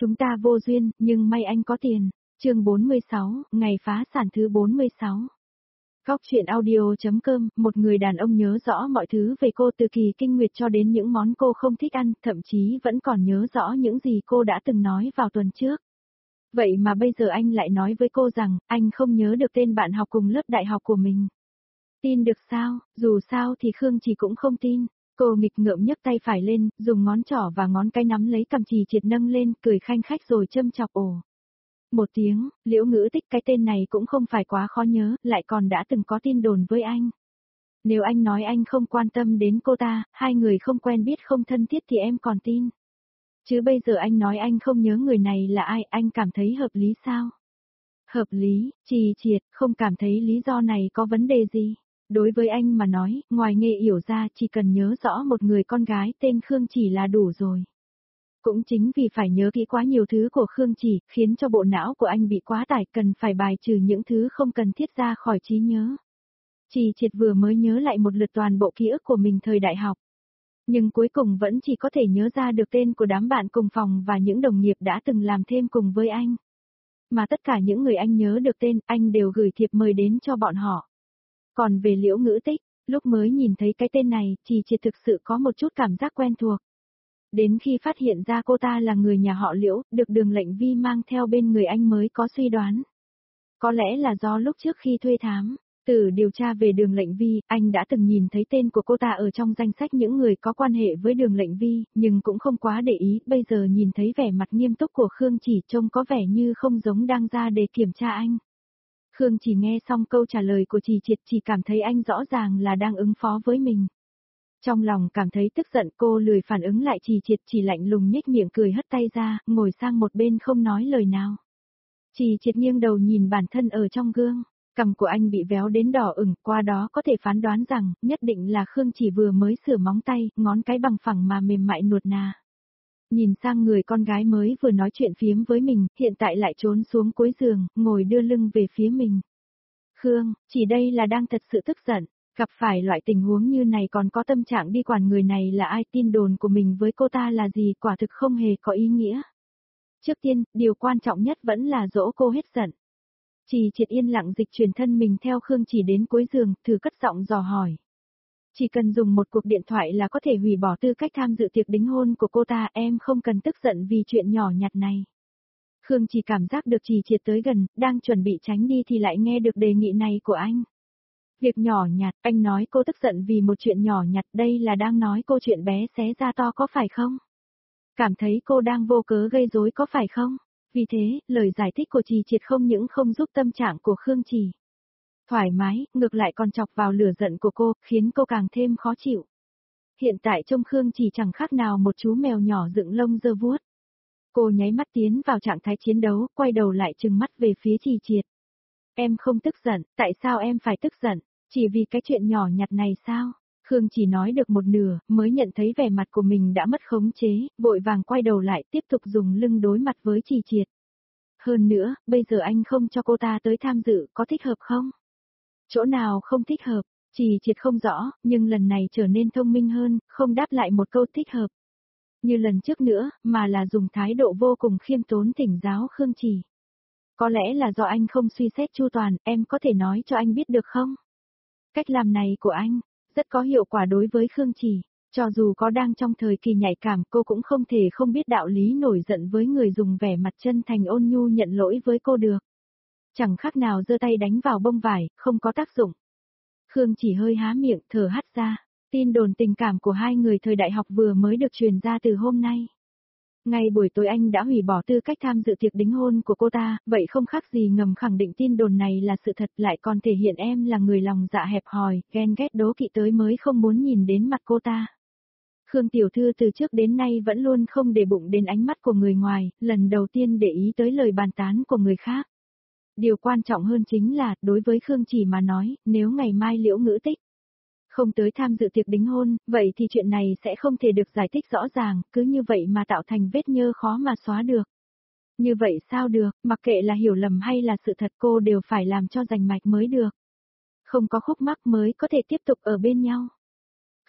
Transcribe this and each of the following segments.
Chúng ta vô duyên, nhưng may anh có tiền. Chương 46, ngày phá sản thứ 46. Góc truyện audio.com, một người đàn ông nhớ rõ mọi thứ về cô từ kỳ kinh nguyệt cho đến những món cô không thích ăn, thậm chí vẫn còn nhớ rõ những gì cô đã từng nói vào tuần trước. Vậy mà bây giờ anh lại nói với cô rằng, anh không nhớ được tên bạn học cùng lớp đại học của mình. Tin được sao? Dù sao thì Khương Chỉ cũng không tin. Cô nghịch ngợm nhấc tay phải lên, dùng ngón trỏ và ngón cái nắm lấy cằm Trì Triệt nâng lên, cười khanh khách rồi châm chọc ồ. Một tiếng, Liễu Ngữ Tích, cái tên này cũng không phải quá khó nhớ, lại còn đã từng có tin đồn với anh. Nếu anh nói anh không quan tâm đến cô ta, hai người không quen biết không thân thiết thì em còn tin. Chứ bây giờ anh nói anh không nhớ người này là ai, anh cảm thấy hợp lý sao? Hợp lý, Trì Triệt, không cảm thấy lý do này có vấn đề gì. Đối với anh mà nói, ngoài Nghê Yểu ra chỉ cần nhớ rõ một người con gái tên Khương Chỉ là đủ rồi. Cũng chính vì phải nhớ kỹ quá nhiều thứ của Khương Chỉ, khiến cho bộ não của anh bị quá tải, cần phải bài trừ những thứ không cần thiết ra khỏi trí nhớ. Trì Triệt vừa mới nhớ lại một lượt toàn bộ ký ức của mình thời đại học. Nhưng cuối cùng vẫn chỉ có thể nhớ ra được tên của đám bạn cùng phòng và những đồng nghiệp đã từng làm thêm cùng với anh. Mà tất cả những người anh nhớ được tên, anh đều gửi thiệp mời đến cho bọn họ. Còn về Liễu Ngữ Tích, lúc mới nhìn thấy cái tên này, Trì Triệt thực sự có một chút cảm giác quen thuộc. Đến khi phát hiện ra cô ta là người nhà họ Liễu, được Đường Lệnh Vi mang theo bên người anh mới có suy đoán. Có lẽ là do lúc trước khi thuê thám, từ điều tra về Đường Lệnh Vi, anh đã từng nhìn thấy tên của cô ta ở trong danh sách những người có quan hệ với Đường Lệnh Vi, nhưng cũng không quá để ý, bây giờ nhìn thấy vẻ mặt nghiêm túc của Khương Chỉ trông có vẻ như không giống đang ra để kiểm tra anh. Khương Chỉ nghe xong câu trả lời của Trì Triệt chỉ cảm thấy anh rõ ràng là đang ứng phó với mình. Trong lòng cảm thấy tức giận, cô lười phản ứng lại, Trì Triệt chỉ lạnh lùng nhếch miệng cười hất tay ra, ngồi sang một bên không nói lời nào. Trì Triệt nghiêng đầu nhìn bản thân ở trong gương, cằm của anh bị véo đến đỏ ửng, qua đó có thể phán đoán rằng, nhất định là Khương Chỉ vừa mới sửa móng tay, ngón cái bằng phẳng mà mềm mại nuột nà. Nhìn sang người con gái mới vừa nói chuyện phiếm với mình, hiện tại lại trốn xuống cuối giường, ngồi đưa lưng về phía mình. Khương, chỉ đây là đang thật sự tức giận, gặp phải loại tình huống như này còn có tâm trạng đi quản người này là ai, tin đồn của mình với cô ta là gì, quả thực không hề có ý nghĩa. Trước tiên, điều quan trọng nhất vẫn là dỗ cô hết giận. Trì Triệt yên lặng dịch chuyển thân mình theo Khương Chỉ đến cuối giường, thử cất giọng dò hỏi. Chỉ cần dùng một cuộc điện thoại là có thể hủy bỏ tư cách tham dự tiệc đính hôn của cô ta, em không cần tức giận vì chuyện nhỏ nhặt này. Khương Chỉ cảm giác được Trì Triệt tới gần, đang chuẩn bị tránh đi thì lại nghe được đề nghị này của anh. Việc nhỏ nhặt, anh nói cô tức giận vì một chuyện nhỏ nhặt, đây là đang nói cô chuyện bé xé ra to có phải không? Cảm thấy cô đang vô cớ gây rối có phải không? Vì thế, lời giải thích của Trì Triệt không những không giúp tâm trạng của Khương Chỉ thoải mái, ngược lại còn chọc vào lửa giận của cô, khiến cô càng thêm khó chịu. Hiện tại trông Khương Chỉ chẳng khác nào một chú mèo nhỏ dựng lông giơ vuốt. Cô nháy mắt tiến vào trạng thái chiến đấu, quay đầu lại trừng mắt về phía Trì Triệt. Em không tức giận, tại sao em phải tức giận? Chỉ vì cái chuyện nhỏ nhặt này sao? Khương Chỉ nói được một nửa, mới nhận thấy vẻ mặt của mình đã mất khống chế, vội vàng quay đầu lại tiếp tục dùng lưng đối mặt với Trì Triệt. Hơn nữa, bây giờ anh không cho cô ta tới tham dự, có thích hợp không? Chỗ nào không thích hợp? Trì Triệt không rõ, nhưng lần này trở nên thông minh hơn, không đáp lại một câu thích hợp. Như lần trước nữa, mà là dùng thái độ vô cùng khiêm tốn thỉnh giáo Khương Chỉ. Có lẽ là do anh không suy xét chu toàn, em có thể nói cho anh biết được không? Cách làm này của anh, rất có hiệu quả đối với Khương Chỉ. Cho dù có đang trong thời kỳ nhạy cảm, cô cũng không thể không biết đạo lý nổi giận với người dùng vẻ mặt chân thành ôn nhu nhận lỗi với cô được. Chẳng khác nào giơ tay đánh vào bông vải, không có tác dụng. Khương Chỉ hơi há miệng, thở hắt ra. Tin đồn tình cảm của hai người thời đại học vừa mới được truyền ra từ hôm nay. Ngay buổi tối anh đã hủy bỏ tư cách tham dự tiệc đính hôn của cô ta, vậy không khác gì ngầm khẳng định tin đồn này là sự thật, lại còn thể hiện em là người lòng dạ hẹp hòi, ghen ghét đố kỵ tới mới không muốn nhìn đến mặt cô ta. Khương tiểu thư từ trước đến nay vẫn luôn không để bụng đến ánh mắt của người ngoài, lần đầu tiên để ý tới lời bàn tán của người khác. Điều quan trọng hơn chính là, đối với Khương Chỉ mà nói, nếu ngày mai Liễu Ngữ Tích không tới tham dự tiệc đính hôn, vậy thì chuyện này sẽ không thể được giải thích rõ ràng, cứ như vậy mà tạo thành vết nhơ khó mà xóa được. Như vậy sao được, mặc kệ là hiểu lầm hay là sự thật cô đều phải làm cho rành mạch mới được. Không có khúc mắc mới có thể tiếp tục ở bên nhau.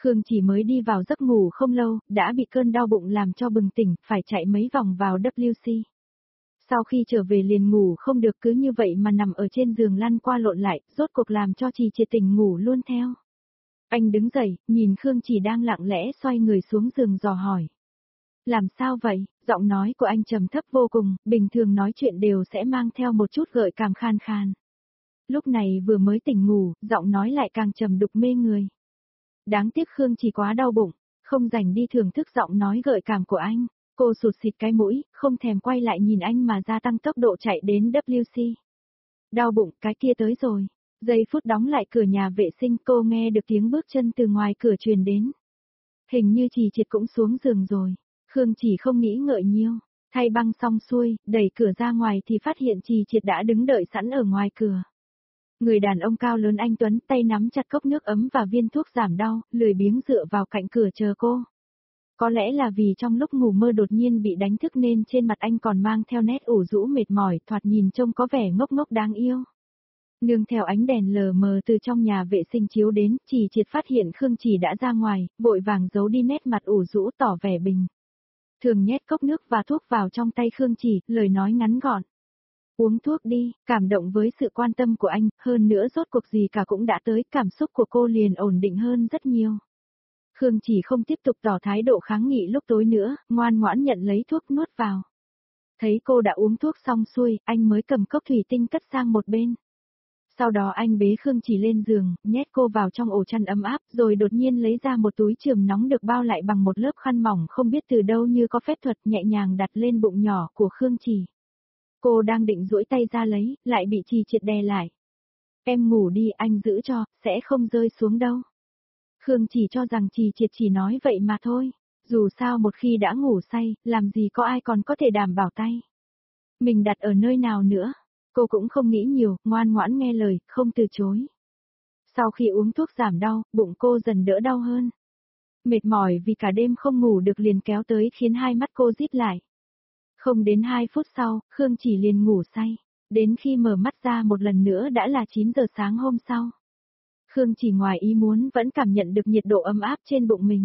Khương Chỉ mới đi vào giấc ngủ không lâu, đã bị cơn đau bụng làm cho bừng tỉnh, phải chạy mấy vòng vào WC. Sau khi trở về liền ngủ không được, cứ như vậy mà nằm ở trên giường lăn qua lộn lại, rốt cuộc làm cho Trì Triệt tỉnh ngủ luôn theo. Anh đứng dậy, nhìn Khương Chỉ đang lặng lẽ xoay người xuống giường dò hỏi. Làm sao vậy? Giọng nói của anh trầm thấp vô cùng, bình thường nói chuyện đều sẽ mang theo một chút gợi cảm khan khan. Lúc này vừa mới tỉnh ngủ, giọng nói lại càng trầm đục mê người. Đáng tiếc Khương Chỉ quá đau bụng, không rảnh đi thưởng thức giọng nói gợi cảm của anh. Cô sụt xịt cái mũi, không thèm quay lại nhìn anh mà gia tăng tốc độ chạy đến WC. Đau bụng, cái kia tới rồi. Giây phút đóng lại cửa nhà vệ sinh, cô nghe được tiếng bước chân từ ngoài cửa truyền đến. Hình như Trì Triệt cũng xuống giường rồi. Khương Chỉ không nghĩ ngợi nhiều, thay băng xong xuôi, đẩy cửa ra ngoài thì phát hiện Trì Triệt đã đứng đợi sẵn ở ngoài cửa. Người đàn ông cao lớn anh tuấn, tay nắm chặt cốc nước ấm và viên thuốc giảm đau, lười biếng dựa vào cạnh cửa chờ cô. Có lẽ là vì trong lúc ngủ mơ đột nhiên bị đánh thức nên trên mặt anh còn mang theo nét ủ rũ mệt mỏi, thoạt nhìn trông có vẻ ngốc ngốc đáng yêu. Nương theo ánh đèn lờ mờ từ trong nhà vệ sinh chiếu đến, Trì Triệt phát hiện Khương Chỉ đã ra ngoài, vội vàng giấu đi nét mặt ủ rũ tỏ vẻ bình thường, nhét cốc nước và thuốc vào trong tay Khương Chỉ, lời nói ngắn gọn. Uống thuốc đi, cảm động với sự quan tâm của anh, hơn nữa rốt cuộc gì cả cũng đã tới, cảm xúc của cô liền ổn định hơn rất nhiều. Khương Chỉ không tiếp tục tỏ thái độ kháng nghị lúc tối nữa, ngoan ngoãn nhận lấy thuốc nuốt vào. Thấy cô đã uống thuốc xong xuôi, anh mới cầm cốc thủy tinh cất sang một bên. Sau đó anh bế Khương Chỉ lên giường, nhét cô vào trong ổ chăn ấm áp, rồi đột nhiên lấy ra một túi chườm nóng được bao lại bằng một lớp khăn mỏng không biết từ đâu như có phép thuật, nhẹ nhàng đặt lên bụng nhỏ của Khương Chỉ. Cô đang định duỗi tay ra lấy, lại bị Trì Triệt đè lại. Em ngủ đi, anh giữ cho, sẽ không rơi xuống đâu. Khương Chỉ cho rằng Trì Triệt chỉ nói vậy mà thôi. Dù sao một khi đã ngủ say, làm gì có ai còn có thể đảm bảo tay. Mình đặt ở nơi nào nữa? Cô cũng không nghĩ nhiều, ngoan ngoãn nghe lời, không từ chối. Sau khi uống thuốc giảm đau, bụng cô dần đỡ đau hơn. Mệt mỏi vì cả đêm không ngủ được liền kéo tới khiến hai mắt cô díp lại. Không đến 2 phút sau, Khương Chỉ liền ngủ say. Đến khi mở mắt ra một lần nữa đã là 9 giờ sáng hôm sau. Khương Chỉ ngoài ý muốn vẫn cảm nhận được nhiệt độ ấm áp trên bụng mình.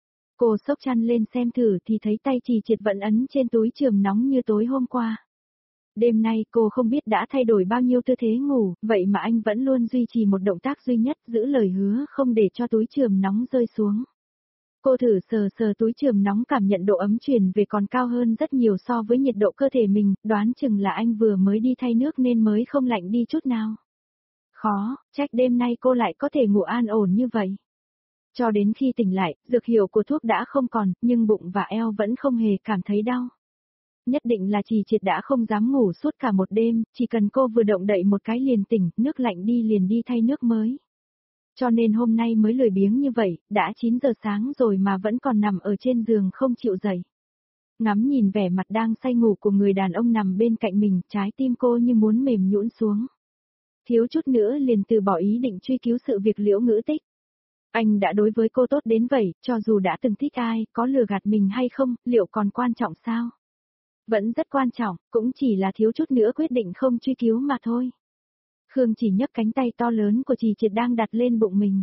Cô xốc chăn lên xem thử thì thấy tay Trì Triệt vẫn ấn trên túi chườm nóng như tối hôm qua. Đêm nay cô không biết đã thay đổi bao nhiêu tư thế ngủ, vậy mà anh vẫn luôn duy trì một động tác duy nhất, giữ lời hứa không để cho túi chườm nóng rơi xuống. Cô thử sờ sờ túi chườm nóng, cảm nhận độ ấm truyền về còn cao hơn rất nhiều so với nhiệt độ cơ thể mình, đoán chừng là anh vừa mới đi thay nước nên mới không lạnh đi chút nào. Khó, trách đêm nay cô lại có thể ngủ an ổn như vậy. Cho đến khi tỉnh lại, dược hiệu của thuốc đã không còn, nhưng bụng và eo vẫn không hề cảm thấy đau. Nhất định là Trì Triệt đã không dám ngủ suốt cả một đêm, chỉ cần cô vừa động đậy một cái liền tỉnh, nước lạnh đi liền đi thay nước mới. Cho nên hôm nay mới lười biếng như vậy, đã 9 giờ sáng rồi mà vẫn còn nằm ở trên giường không chịu dậy. Ngắm nhìn vẻ mặt đang say ngủ của người đàn ông nằm bên cạnh mình, trái tim cô như muốn mềm nhũn xuống. Thiếu chút nữa liền từ bỏ ý định truy cứu sự việc Liễu Ngữ Tích. Anh đã đối với cô tốt đến vậy, cho dù đã từng thích ai, có lừa gạt mình hay không, liệu còn quan trọng sao? Vẫn rất quan trọng, cũng chỉ là thiếu chút nữa quyết định không truy cứu mà thôi. Khương Chỉ nhấc cánh tay to lớn của Trì Triệt đang đặt lên bụng mình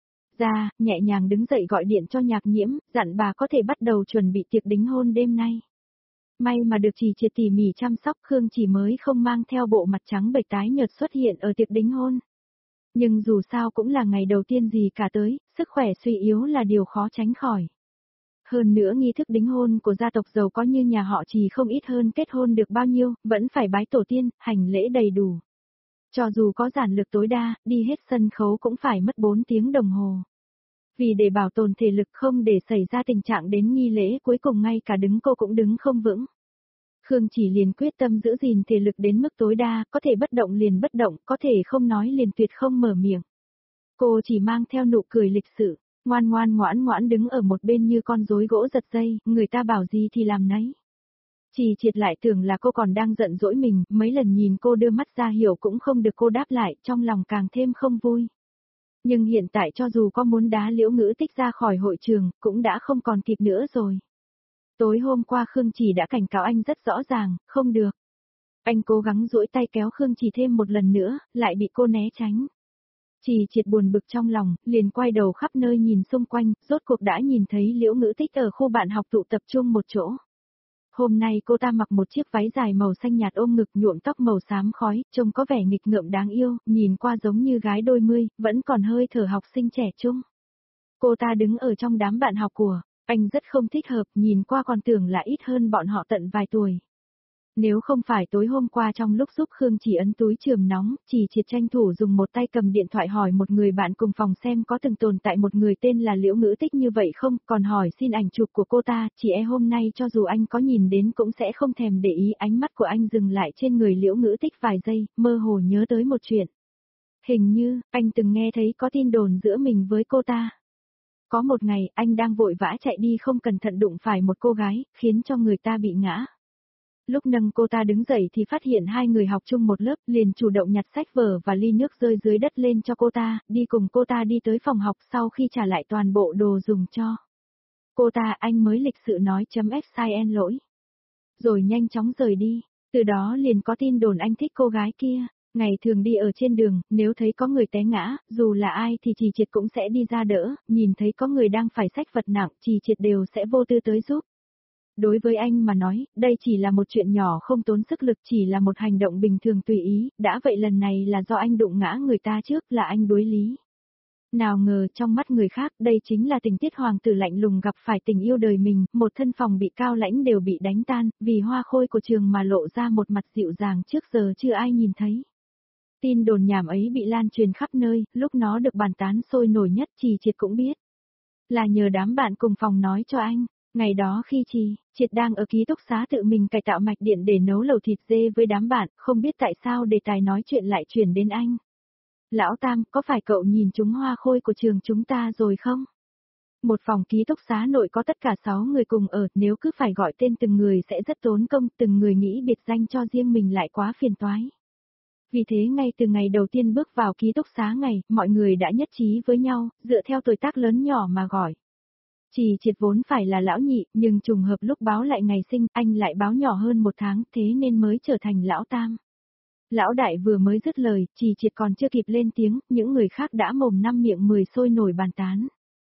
ra, nhẹ nhàng đứng dậy gọi điện cho Nhạc Nhiễm, dặn bà có thể bắt đầu chuẩn bị tiệc đính hôn đêm nay. May mà được Trì Triệt tỉ mỉ chăm sóc, Khương Chỉ mới không mang theo bộ mặt trắng bệch tái nhợt xuất hiện ở tiệc đính hôn. Nhưng dù sao cũng là ngày đầu tiên gì cả tới, sức khỏe suy yếu là điều khó tránh khỏi. Hơn nữa nghi thức đính hôn của gia tộc giàu có như nhà họ Trì không ít hơn kết hôn được bao nhiêu, vẫn phải bái tổ tiên, hành lễ đầy đủ. Cho dù có giản lược tối đa, đi hết sân khấu cũng phải mất 4 tiếng đồng hồ. Vì để bảo tồn thể lực không để xảy ra tình trạng đến nghi lễ cuối cùng ngay cả đứng cô cũng đứng không vững. Khương Chỉ liền quyết tâm giữ gìn thể lực đến mức tối đa, có thể bất động liền bất động, có thể không nói liền tuyệt không mở miệng. Cô chỉ mang theo nụ cười lịch sự, ngoan ngoãn ngoãn đứng ở một bên như con rối gỗ giật dây, người ta bảo gì thì làm nấy. Trì Triệt lại tưởng là cô còn đang giận dỗi mình, mấy lần nhìn cô đưa mắt ra hiểu cũng không được cô đáp lại, trong lòng càng thêm không vui. Nhưng hiện tại cho dù có muốn đá Liễu Ngữ Tích ra khỏi hội trường, cũng đã không còn kịp nữa rồi. Tối hôm qua Khương Chỉ đã cảnh cáo anh rất rõ ràng, không được. Anh cố gắng duỗi tay kéo Khương Chỉ thêm một lần nữa, lại bị cô né tránh. Trì Triệt buồn bực trong lòng, liền quay đầu khắp nơi nhìn xung quanh, rốt cuộc đã nhìn thấy Liễu Ngữ Tích ở khu bạn học tụ tập trung một chỗ. Hôm nay cô ta mặc một chiếc váy dài màu xanh nhạt ôm ngực nhuộm tóc màu xám khói, trông có vẻ nghịch ngợm đáng yêu, nhìn qua giống như gái đôi mươi, vẫn còn hơi thở học sinh trẻ trung. Cô ta đứng ở trong đám bạn học của anh rất không thích hợp, nhìn qua còn tưởng là ít hơn bọn họ tận vài tuổi. Nếu không phải tối hôm qua trong lúc giúp Khương Chỉ ấn túi chườm nóng, Trì Triệt tranh thủ dùng một tay cầm điện thoại hỏi một người bạn cùng phòng xem có từng tồn tại một người tên là Liễu Ngữ Tích như vậy không, còn hỏi xin ảnh chụp của cô ta, chỉ hôm nay cho dù anh có nhìn đến cũng sẽ không thèm để ý. Ánh mắt của anh dừng lại trên người Liễu Ngữ Tích vài giây, mơ hồ nhớ tới một chuyện. Hình như, anh từng nghe thấy có tin đồn giữa mình với cô ta. Có một ngày, anh đang vội vã chạy đi không cẩn thận đụng phải một cô gái, khiến cho người ta bị ngã. Lúc nâng cô ta đứng dậy thì phát hiện hai người học chung một lớp, liền chủ động nhặt sách vở và ly nước rơi dưới đất lên cho cô ta, đi cùng cô ta đi tới phòng học sau khi trả lại toàn bộ đồ dùng cho cô ta. Anh mới lịch sự nói .fcn lỗi, rồi nhanh chóng rời đi. Từ đó liền có tin đồn anh thích cô gái kia. Ngày thường đi ở trên đường, nếu thấy có người té ngã, dù là ai thì Trì Triệt cũng sẽ đi ra đỡ, nhìn thấy có người đang phải xách vật nặng, Trì Triệt đều sẽ vô tư tới giúp. Đối với anh mà nói, đây chỉ là một chuyện nhỏ không tốn sức lực, chỉ là một hành động bình thường tùy ý, đã vậy lần này là do anh đụng ngã người ta trước, là anh đối lý. Nào ngờ trong mắt người khác, đây chính là tình tiết hoàng tử lạnh lùng gặp phải tình yêu đời mình, một thân phòng bị cao lãnh đều bị đánh tan, vì hoa khôi của trường mà lộ ra một mặt dịu dàng trước giờ chưa ai nhìn thấy. Tin đồn nhảm ấy bị lan truyền khắp nơi, lúc nó được bàn tán sôi nổi nhất Trì Triệt cũng biết. Là nhờ đám bạn cùng phòng nói cho anh. Ngày đó khi Trì Triệt đang ở ký túc xá tự mình cải tạo mạch điện để nấu lẩu thịt dê với đám bạn, không biết tại sao đề tài nói chuyện lại chuyển đến anh. Lão Tam, có phải cậu nhìn trúng hoa khôi của trường chúng ta rồi không? Một phòng ký túc xá nội có tất cả 6 người cùng ở, nếu cứ phải gọi tên từng người sẽ rất tốn công, từng người nghĩ biệt danh cho riêng mình lại quá phiền toái. Vì thế ngay từ ngày đầu tiên bước vào ký túc xá ngày, mọi người đã nhất trí với nhau, dựa theo tuổi tác lớn nhỏ mà gọi. Trì Triệt vốn phải là lão nhị, nhưng trùng hợp lúc báo lại ngày sinh, anh lại báo nhỏ hơn một tháng, thế nên mới trở thành lão Tam. Lão đại vừa mới dứt lời, Trì Triệt còn chưa kịp lên tiếng, những người khác đã mồm năm miệng mười sôi nổi bàn tán.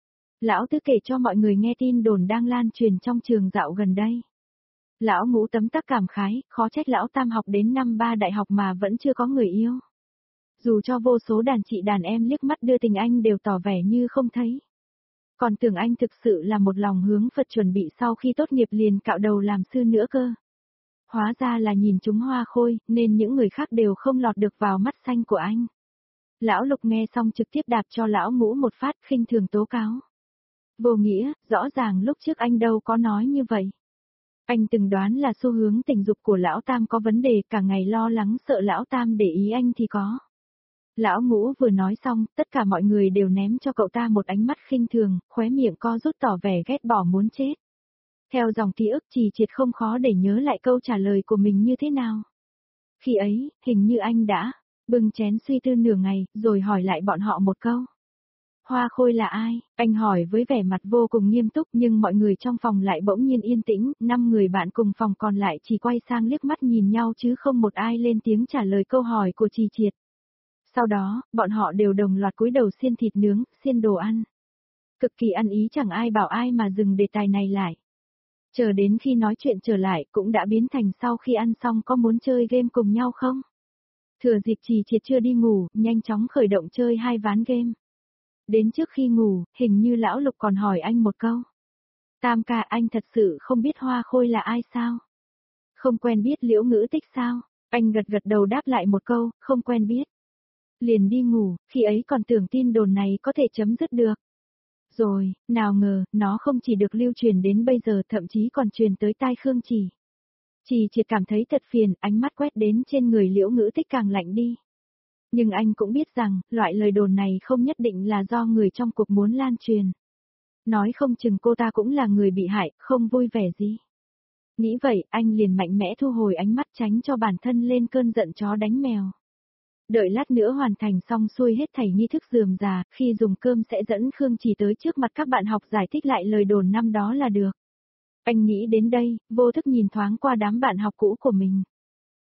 Lão Tứ kể cho mọi người nghe tin đồn đang lan truyền trong trường dạo gần đây. Lão Ngũ tấm tắc cảm khái, khó trách lão Tam học đến năm 3 đại học mà vẫn chưa có người yêu. Dù cho vô số đàn chị đàn em liếc mắt đưa tình anh đều tỏ vẻ như không thấy. Còn tưởng anh thực sự là một lòng hướng Phật chuẩn bị sau khi tốt nghiệp liền cạo đầu làm sư nữa cơ. Hóa ra là nhìn chúng hoa khôi, nên những người khác đều không lọt được vào mắt xanh của anh. Lão Lục nghe xong trực tiếp đạp cho lão Ngũ một phát khinh thường tố cáo. Vô nghĩa, rõ ràng lúc trước anh đâu có nói như vậy. Anh từng đoán là xu hướng tình dục của lão Tam có vấn đề, cả ngày lo lắng sợ lão Tam để ý anh thì có. Lão Ngũ vừa nói xong, tất cả mọi người đều ném cho cậu ta một ánh mắt khinh thường, khóe miệng co rút tỏ vẻ ghét bỏ muốn chết. Theo dòng ký ức Trì Triệt không khó để nhớ lại câu trả lời của mình như thế nào. Khi ấy, hình như anh đã bưng chén suy tư nửa ngày, rồi hỏi lại bọn họ một câu. Hoa khôi là ai? Anh hỏi với vẻ mặt vô cùng nghiêm túc, nhưng mọi người trong phòng lại bỗng nhiên yên tĩnh, 5 người bạn cùng phòng còn lại chỉ quay sang liếc mắt nhìn nhau chứ không một ai lên tiếng trả lời câu hỏi của Trì Triệt. Sau đó, bọn họ đều đồng loạt cúi đầu xiên thịt nướng, xiên đồ ăn. Cực kỳ ăn ý, chẳng ai bảo ai mà dừng đề tài này lại. Chờ đến khi nói chuyện trở lại cũng đã biến thành sau khi ăn xong có muốn chơi game cùng nhau không? Thừa dịp Trì Triệt chưa đi ngủ, nhanh chóng khởi động chơi 2 ván game. Đến trước khi ngủ, hình như lão Lục còn hỏi anh một câu. Tam ca, anh thật sự không biết hoa khôi là ai sao? Không quen biết Liễu Ngữ Tích sao? Anh gật gật đầu đáp lại một câu, không quen biết. Liền đi ngủ, khi ấy còn tưởng tin đồn này có thể chấm dứt được. Rồi, nào ngờ, nó không chỉ được lưu truyền đến bây giờ, thậm chí còn truyền tới tai Khương Chỉ. Trì Triệt cảm thấy thật phiền, ánh mắt quét đến trên người Liễu Ngữ Tích càng lạnh đi. Nhưng anh cũng biết rằng, loại lời đồn này không nhất định là do người trong cuộc muốn lan truyền. Nói không chừng cô ta cũng là người bị hại, không vui vẻ gì. Nghĩ vậy, anh liền mạnh mẽ thu hồi ánh mắt tránh cho bản thân lên cơn giận chó đánh mèo. Đợi lát nữa hoàn thành xong xuôi hết thảy nghi thức rườm rà, khi dùng cơm sẽ dẫn Khương Chỉ tới trước mặt các bạn học giải thích lại lời đồn năm đó là được. Anh nghĩ đến đây, vô thức nhìn thoáng qua đám bạn học cũ của mình.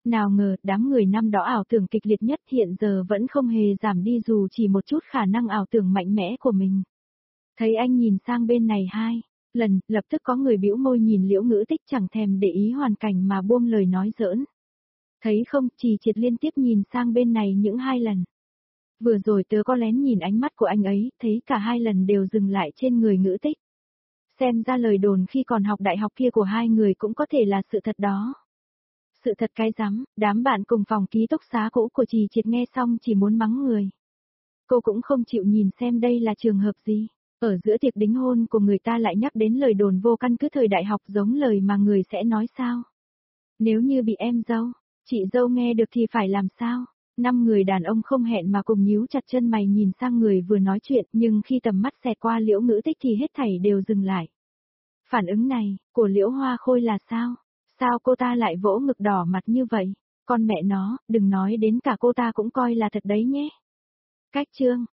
Nào ngờ, đám người năm đó ảo tưởng kịch liệt nhất hiện giờ vẫn không hề giảm đi dù chỉ một chút khả năng ảo tưởng mạnh mẽ của mình. Thấy anh nhìn sang bên này 2 lần, lập tức có người bĩu môi nhìn Liễu Ngữ Tích chẳng thèm để ý hoàn cảnh mà buông lời nói giỡn. Thấy không, Trì Triệt liên tiếp nhìn sang bên này những 2 lần. Vừa rồi tớ có lén nhìn ánh mắt của anh ấy, thấy cả 2 lần đều dừng lại trên người Ngữ Tích. Xem ra lời đồn khi còn học đại học kia của 2 người cũng có thể là sự thật đó. Sự thật cái rắm, đám bạn cùng phòng ký túc xá cũ của Trì Triệt nghe xong chỉ muốn mắng người. Cô cũng không chịu nhìn xem đây là trường hợp gì. Ở giữa tiệc đính hôn của người ta lại nhắc đến lời đồn vô căn cứ thời đại học giống lời mà người sẽ nói sao. Nếu như bị em dâu, chị dâu nghe được thì phải làm sao? 5 người đàn ông không hẹn mà cùng nhíu chặt chân mày nhìn sang người vừa nói chuyện, nhưng khi tầm mắt xẹt qua Liễu Ngữ Tích thì hết thảy đều dừng lại. Phản ứng này, của Liễu Hoa Khôi là sao? Sao cô ta lại vỗ ngực đỏ mặt như vậy? Con mẹ nó, đừng nói đến cả cô ta cũng coi là thật đấy nhé. Cách chương